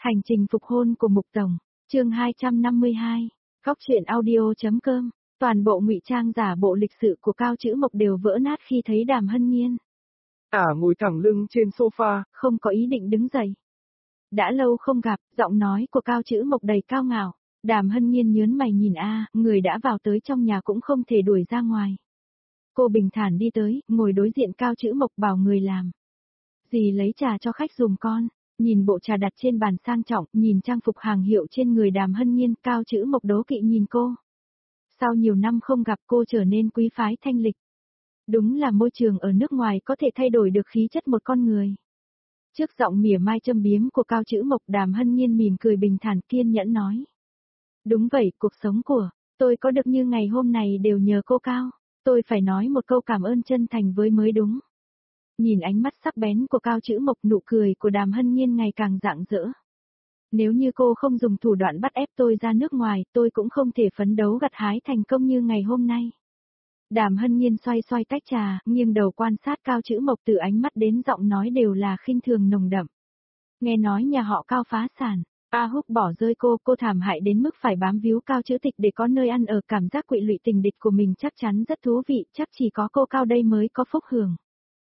Hành trình phục hôn của Mục Tổng, chương 252, Góc truyện audio.com, toàn bộ ngụy trang giả bộ lịch sự của Cao Chữ Mộc đều vỡ nát khi thấy Đàm Hân Nhiên. Ngồi thẳng lưng trên sofa, không có ý định đứng dậy. Đã lâu không gặp, giọng nói của Cao Chữ Mộc đầy cao ngạo. Đàm Hân Nhiên nhớn mày nhìn người đã vào tới trong nhà cũng không thể đuổi ra ngoài. Cô bình thản đi tới, ngồi đối diện Cao Chữ Mộc bảo người làm. Dì lấy trà cho khách dùng con. Nhìn bộ trà đặt trên bàn sang trọng, nhìn trang phục hàng hiệu trên người Đàm Hân Nhiên, Cao Chữ Mộc đố kỵ nhìn cô. Sau nhiều năm không gặp cô trở nên quý phái thanh lịch. Đúng là môi trường ở nước ngoài có thể thay đổi được khí chất một con người. Trước giọng mỉa mai châm biếm của Cao Chữ Mộc, Đàm Hân Nhiên mỉm cười bình thản kiên nhẫn nói. Đúng vậy, cuộc sống của tôi có được như ngày hôm này đều nhờ cô Cao. Tôi phải nói một câu cảm ơn chân thành với mới đúng. Nhìn ánh mắt sắc bén của Cao Chữ Mộc, nụ cười của Đàm Hân Nhiên ngày càng rạng rỡ. Nếu như cô không dùng thủ đoạn bắt ép tôi ra nước ngoài, tôi cũng không thể phấn đấu gặt hái thành công như ngày hôm nay. Đàm Hân Nhiên xoay xoay tách trà, nghiêng đầu quan sát Cao Chữ Mộc, từ ánh mắt đến giọng nói đều là khinh thường nồng đậm. Nghe nói nhà họ Cao phá sản, A Húc bỏ rơi cô thảm hại đến mức phải bám víu Cao Chữ Tịch để có nơi ăn ở, cảm giác quỵ lụy tình địch của mình chắc chắn rất thú vị, chắc chỉ có cô Cao đây mới có phúc hưởng.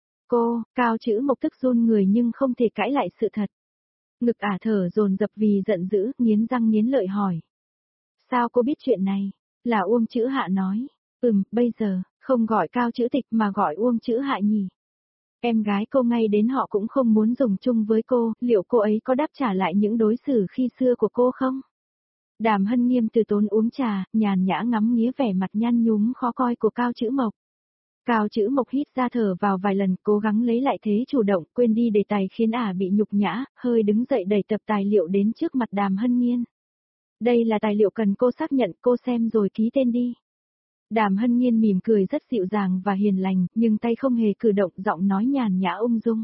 Cao Chữ Mộc tức run người nhưng không thể cãi lại sự thật. Ngực thở dồn dập vì giận dữ, nghiến răng nghiến lợi hỏi. Sao cô biết chuyện này? Là Uông Chữ Hạ nói. Bây giờ, không gọi Cao Chữ Tịch mà gọi Uông Chữ Hạ nhỉ. Em gái cô ngay đến họ cũng không muốn dùng chung với cô, liệu cô ấy có đáp trả lại những đối xử khi xưa của cô không? Đàm Hân Nghiêm từ tốn uống trà, nhàn nhã ngắm nghía vẻ mặt nhăn nhúm khó coi của Cao Chữ Mộc. Cao Chữ Mộc hít ra thở vào vài lần, cố gắng lấy lại thế chủ động, quên đi đề tài khiến bị nhục nhã, hơi đứng dậy đẩy tập tài liệu đến trước mặt Đàm Hân Nhiên. Đây là tài liệu cần cô xác nhận, cô xem rồi ký tên đi. Đàm Hân Nhiên mỉm cười rất dịu dàng và hiền lành, nhưng tay không hề cử động, giọng nói nhàn nhã ung dung.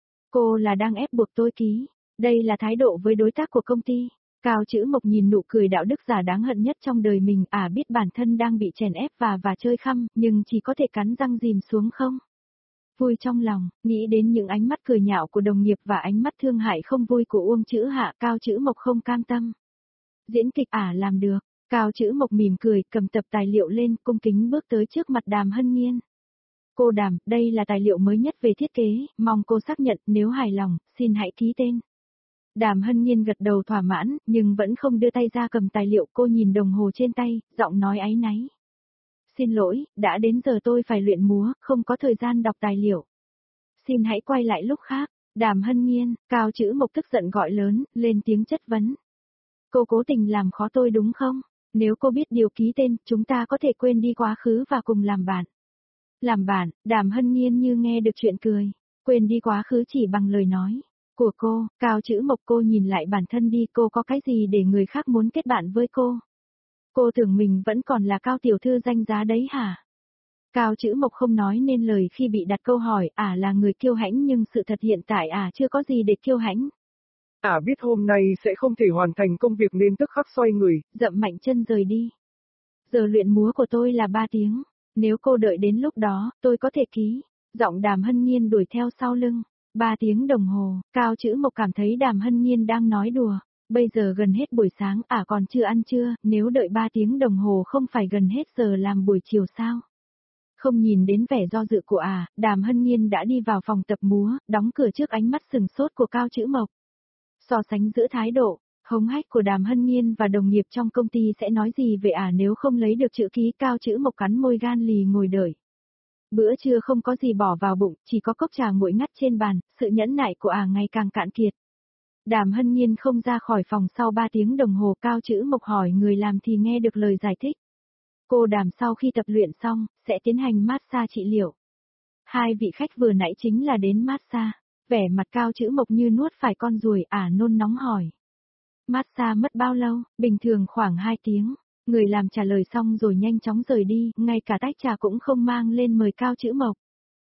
Cô là đang ép buộc tôi ký, đây là thái độ với đối tác của công ty. Cao Chữ Mộc nhìn nụ cười đạo đức giả đáng hận nhất trong đời mình, biết bản thân đang bị chèn ép và chơi khăm, nhưng chỉ có thể cắn răng dìm xuống không. Vui trong lòng, nghĩ đến những ánh mắt cười nhạo của đồng nghiệp và ánh mắt thương hại không vui của Uông Chữ Hạ, Cao Chữ Mộc không cam tâm. Diễn kịch làm được, Cao Chữ Mộc mỉm cười, cầm tập tài liệu lên, cung kính bước tới trước mặt Đàm Hân Nhiên. Cô Đàm, đây là tài liệu mới nhất về thiết kế, mong cô xác nhận, nếu hài lòng, xin hãy ký tên. Đàm Hân Nhiên gật đầu thỏa mãn, nhưng vẫn không đưa tay ra cầm tài liệu, cô nhìn đồng hồ trên tay, giọng nói áy náy. Xin lỗi, đã đến giờ tôi phải luyện múa, không có thời gian đọc tài liệu. Xin hãy quay lại lúc khác. Đàm Hân Nhiên, Cao Chữ Mộc tức giận gọi lớn, lên tiếng chất vấn. Cô cố tình làm khó tôi đúng không? Nếu cô biết điều ký tên, chúng ta có thể quên đi quá khứ và cùng làm bạn. Làm bạn, Đàm Hân Nhiên như nghe được chuyện cười. Quên đi quá khứ chỉ bằng lời nói của cô. Cao Chữ Mộc, cô nhìn lại bản thân đi, cô có cái gì để người khác muốn kết bạn với cô? Cô tưởng mình vẫn còn là Cao tiểu thư danh giá đấy hả? Cao Chữ Mộc không nói nên lời khi bị đặt câu hỏi, là người kiêu hãnh, nhưng sự thật hiện tại chưa có gì để kiêu hãnh. Biết hôm nay sẽ không thể hoàn thành công việc nên tức khắc xoay người, dậm mạnh chân rời đi. Giờ luyện múa của tôi là 3 tiếng, nếu cô đợi đến lúc đó, tôi có thể ký. Giọng Đàm Hân Nhiên đuổi theo sau lưng. 3 tiếng đồng hồ, Cao Chữ Mộc cảm thấy Đàm Hân Nhiên đang nói đùa. Bây giờ gần hết buổi sáng, còn chưa ăn trưa, nếu đợi 3 tiếng đồng hồ không phải gần hết giờ làm buổi chiều sao? Không nhìn đến vẻ do dự của Đàm Hân Nhiên đã đi vào phòng tập múa, đóng cửa trước ánh mắt sừng sốt của Cao Chữ Mộc. So sánh giữa thái độ hống hách của Đàm Hân Nhiên và đồng nghiệp trong công ty sẽ nói gì về nếu không lấy được chữ ký. Cao Chữ Mộc cắn môi gan lì ngồi đợi. Bữa trưa không có gì bỏ vào bụng, chỉ có cốc trà nguội ngắt trên bàn, sự nhẫn nại của ngày càng cạn kiệt. Đàm Hân Nhiên không ra khỏi phòng sau 3 tiếng đồng hồ. Cao Chữ Mộc hỏi người làm thì nghe được lời giải thích. Cô Đàm sau khi tập luyện xong, sẽ tiến hành massage trị liệu. 2 vị khách vừa nãy chính là đến massage. Vẻ mặt Cao Chữ Mộc như nuốt phải con ruồi, nôn nóng hỏi. Massage mất bao lâu? Bình thường khoảng 2 tiếng. Người làm trả lời xong rồi nhanh chóng rời đi, ngay cả tách trà cũng không mang lên mời Cao Chữ Mộc.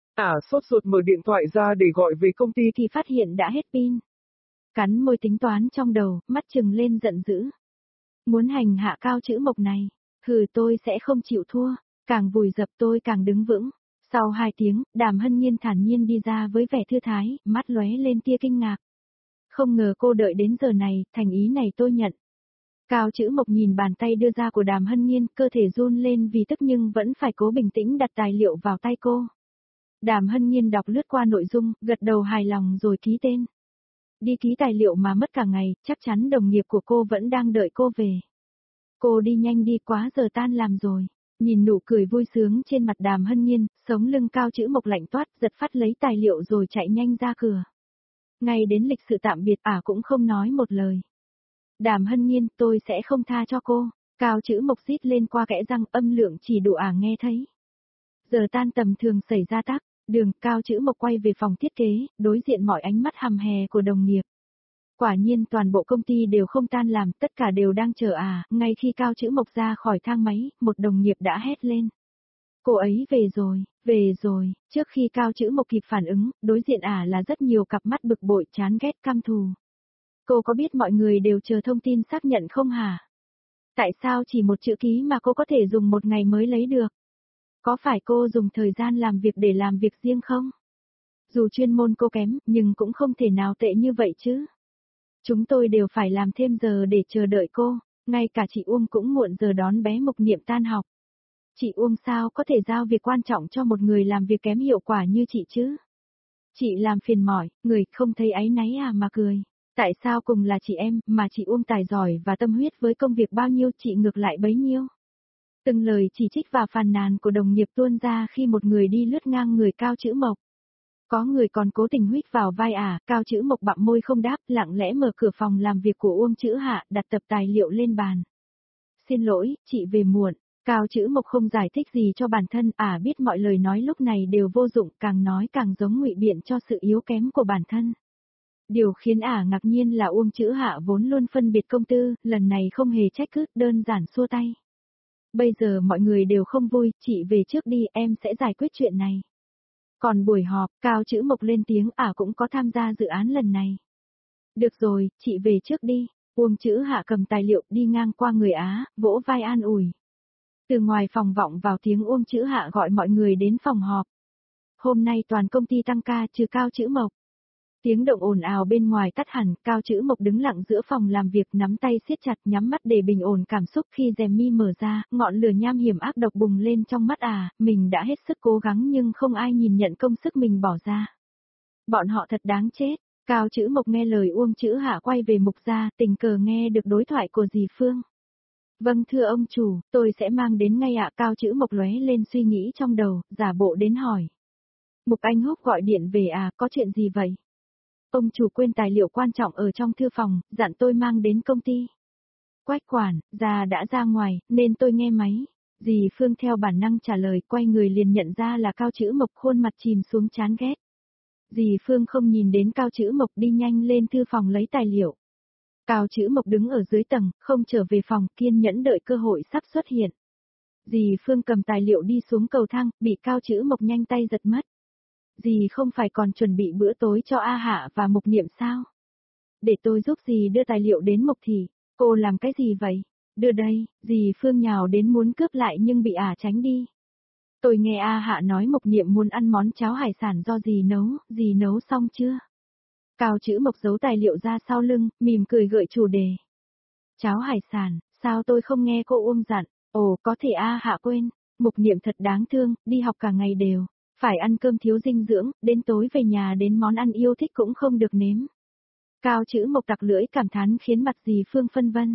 Sốt ruột mở điện thoại ra để gọi về công ty thì phát hiện đã hết pin. Cắn môi tính toán trong đầu, mắt trừng lên giận dữ. Muốn hành hạ Cao Chữ Mộc này, tôi sẽ không chịu thua, càng vùi dập tôi càng đứng vững. Sau 2 tiếng, Đàm Hân Nhiên thản nhiên đi ra với vẻ thư thái, mắt lóe lên tia kinh ngạc. Không ngờ cô đợi đến giờ này, thành ý này tôi nhận. Cao Chữ Mộc nhìn bàn tay đưa ra của Đàm Hân Nhiên, cơ thể run lên vì tức nhưng vẫn phải cố bình tĩnh đặt tài liệu vào tay cô. Đàm Hân Nhiên đọc lướt qua nội dung, gật đầu hài lòng rồi ký tên. Đi ký tài liệu mà mất cả ngày, chắc chắn đồng nghiệp của cô vẫn đang đợi cô về. Cô đi nhanh đi, quá giờ tan làm rồi. Nhìn nụ cười vui sướng trên mặt Đàm Hân Nhiên, sống lưng Cao Chữ Mộc lạnh toát, giật phát lấy tài liệu rồi chạy nhanh ra cửa. Ngay đến lịch sự tạm biệt cũng không nói một lời. Đàm Hân Nhiên, tôi sẽ không tha cho cô. Cao Chữ Mộc rít lên qua kẽ răng, âm lượng chỉ đủ nghe thấy. Giờ tan tầm thường xảy ra tắc đường, Cao Chữ Mộc quay về phòng thiết kế, đối diện mọi ánh mắt hằm hè của đồng nghiệp. Quả nhiên toàn bộ công ty đều không tan làm, tất cả đều đang chờ ngay khi Cao Chữ Mộc ra khỏi thang máy, một đồng nghiệp đã hét lên. Cô ấy về rồi, trước khi Cao Chữ Mộc kịp phản ứng, đối diện là rất nhiều cặp mắt bực bội, chán ghét, căm thù. Cô có biết mọi người đều chờ thông tin xác nhận không hả? Tại sao chỉ một chữ ký mà cô có thể dùng một ngày mới lấy được? Có phải cô dùng thời gian làm việc để làm việc riêng không? Dù chuyên môn cô kém, nhưng cũng không thể nào tệ như vậy chứ. Chúng tôi đều phải làm thêm giờ để chờ đợi cô, ngay cả chị Uông cũng muộn giờ đón bé Mộc Niệm tan học. Chị Uông sao có thể giao việc quan trọng cho một người làm việc kém hiệu quả như chị chứ? Chị làm phiền mỏi, người không thấy áy náy mà cười. Tại sao cùng là chị em, mà chị Uông tài giỏi và tâm huyết với công việc bao nhiêu chị ngược lại bấy nhiêu? Từng lời chỉ trích và phàn nàn của đồng nghiệp tuôn ra khi một người đi lướt ngang người Cao Chữ Mộc. Có người còn cố tình huýt vào vai Cao Chữ Mộc bặm môi không đáp, lặng lẽ mở cửa phòng làm việc của Uông Chữ Hạ, đặt tập tài liệu lên bàn. Xin lỗi, chị về muộn. Cao Chữ Mộc không giải thích gì cho bản thân, biết mọi lời nói lúc này đều vô dụng, càng nói càng giống ngụy biện cho sự yếu kém của bản thân. Điều khiến ngạc nhiên là Uông Chữ Hạ vốn luôn phân biệt công tư, lần này không hề trách cứ, đơn giản xua tay. Bây giờ mọi người đều không vui, chị về trước đi, em sẽ giải quyết chuyện này. Còn buổi họp, Cao Chữ Mộc lên tiếng, cũng có tham gia dự án lần này. Được rồi, chị về trước đi. Uông Chữ Hạ cầm tài liệu đi ngang qua người vỗ vai an ủi. Từ ngoài phòng vọng vào tiếng Uông Chữ Hạ gọi mọi người đến phòng họp. Hôm nay toàn công ty tăng ca trừ Cao Chữ Mộc. Tiếng động ồn ào bên ngoài tắt hẳn, Cao Chữ Mộc đứng lặng giữa phòng làm việc, nắm tay siết chặt, nhắm mắt để bình ổn cảm xúc. Khi rèm mi mở ra, ngọn lửa nham hiểm ác độc bùng lên trong mắt mình đã hết sức cố gắng nhưng không ai nhìn nhận công sức mình bỏ ra. Bọn họ thật đáng chết. Cao Chữ Mộc nghe lời Uông Chữ Hạ quay về Mục gia, tình cờ nghe được đối thoại của dì Phương. Vâng thưa ông chủ, tôi sẽ mang đến ngay Cao Chữ Mộc lóe lên suy nghĩ trong đầu, giả bộ đến hỏi. Mục Anh Húc gọi điện về có chuyện gì vậy? Ông chủ quên tài liệu quan trọng ở trong thư phòng, dặn tôi mang đến công ty. Quách quản, già đã ra ngoài, nên tôi nghe máy. Dì Phương theo bản năng trả lời, quay người liền nhận ra là Cao Chữ Mộc, khuôn mặt chìm xuống chán ghét. Dì Phương không nhìn đến Cao Chữ Mộc, đi nhanh lên thư phòng lấy tài liệu. Cao Chữ Mộc đứng ở dưới tầng, không trở về phòng, kiên nhẫn đợi cơ hội sắp xuất hiện. Dì Phương cầm tài liệu đi xuống cầu thang, bị Cao Chữ Mộc nhanh tay giật mất. Dì không phải còn chuẩn bị bữa tối cho Hạ và Mộc Niệm sao? Để tôi giúp dì đưa tài liệu đến Mộc Thị. Cô làm cái gì vậy? Đưa đây, dì Phương nhào đến muốn cướp lại nhưng bị tránh đi. Tôi nghe Hạ nói Mộc Niệm muốn ăn món cháo hải sản do dì nấu xong chưa? Cao Chữ Mộc giấu tài liệu ra sau lưng, mỉm cười gợi chủ đề. Cháo hải sản, sao tôi không nghe cô Uông dặn? Ồ, có thể Hạ quên. Mộc Niệm thật đáng thương, đi học cả ngày đều. Phải ăn cơm thiếu dinh dưỡng, đến tối về nhà đến món ăn yêu thích cũng không được nếm. Cao Chữ Mộc tặc lưỡi cảm thán khiến mặt dì Phương phân vân.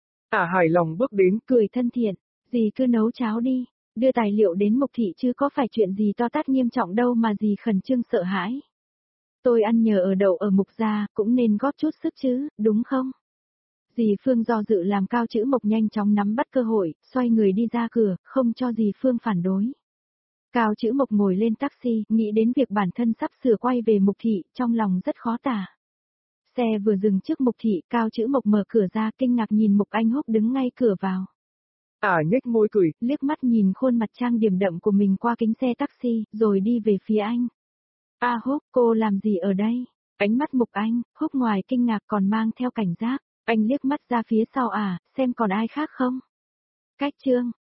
Hài lòng bước đến, cười thân thiện, dì cứ nấu cháo đi, đưa tài liệu đến Mộc Thị chứ có phải chuyện gì to tát nghiêm trọng đâu mà dì khẩn trương sợ hãi. Tôi ăn nhờ ở đậu ở Mục gia, cũng nên góp chút sức chứ, đúng không? Dì Phương do dự làm Cao Chữ Mộc nhanh chóng nắm bắt cơ hội, xoay người đi ra cửa, không cho dì Phương phản đối. Cao Chữ Mộc ngồi lên taxi, nghĩ đến việc bản thân sắp sửa quay về Mục Thị, trong lòng rất khó tả. Xe vừa dừng trước Mục Thị, Cao Chữ Mộc mở cửa ra, kinh ngạc nhìn Mục Anh Húc đứng ngay cửa vào. Nhếch môi cười, liếc mắt nhìn khuôn mặt trang điểm đậm của mình qua kính xe taxi, rồi đi về phía anh. Húc, cô làm gì ở đây? Ánh mắt Mục Anh Húc ngoài kinh ngạc còn mang theo cảnh giác, anh liếc mắt ra phía sau xem còn ai khác không? Cách Trương,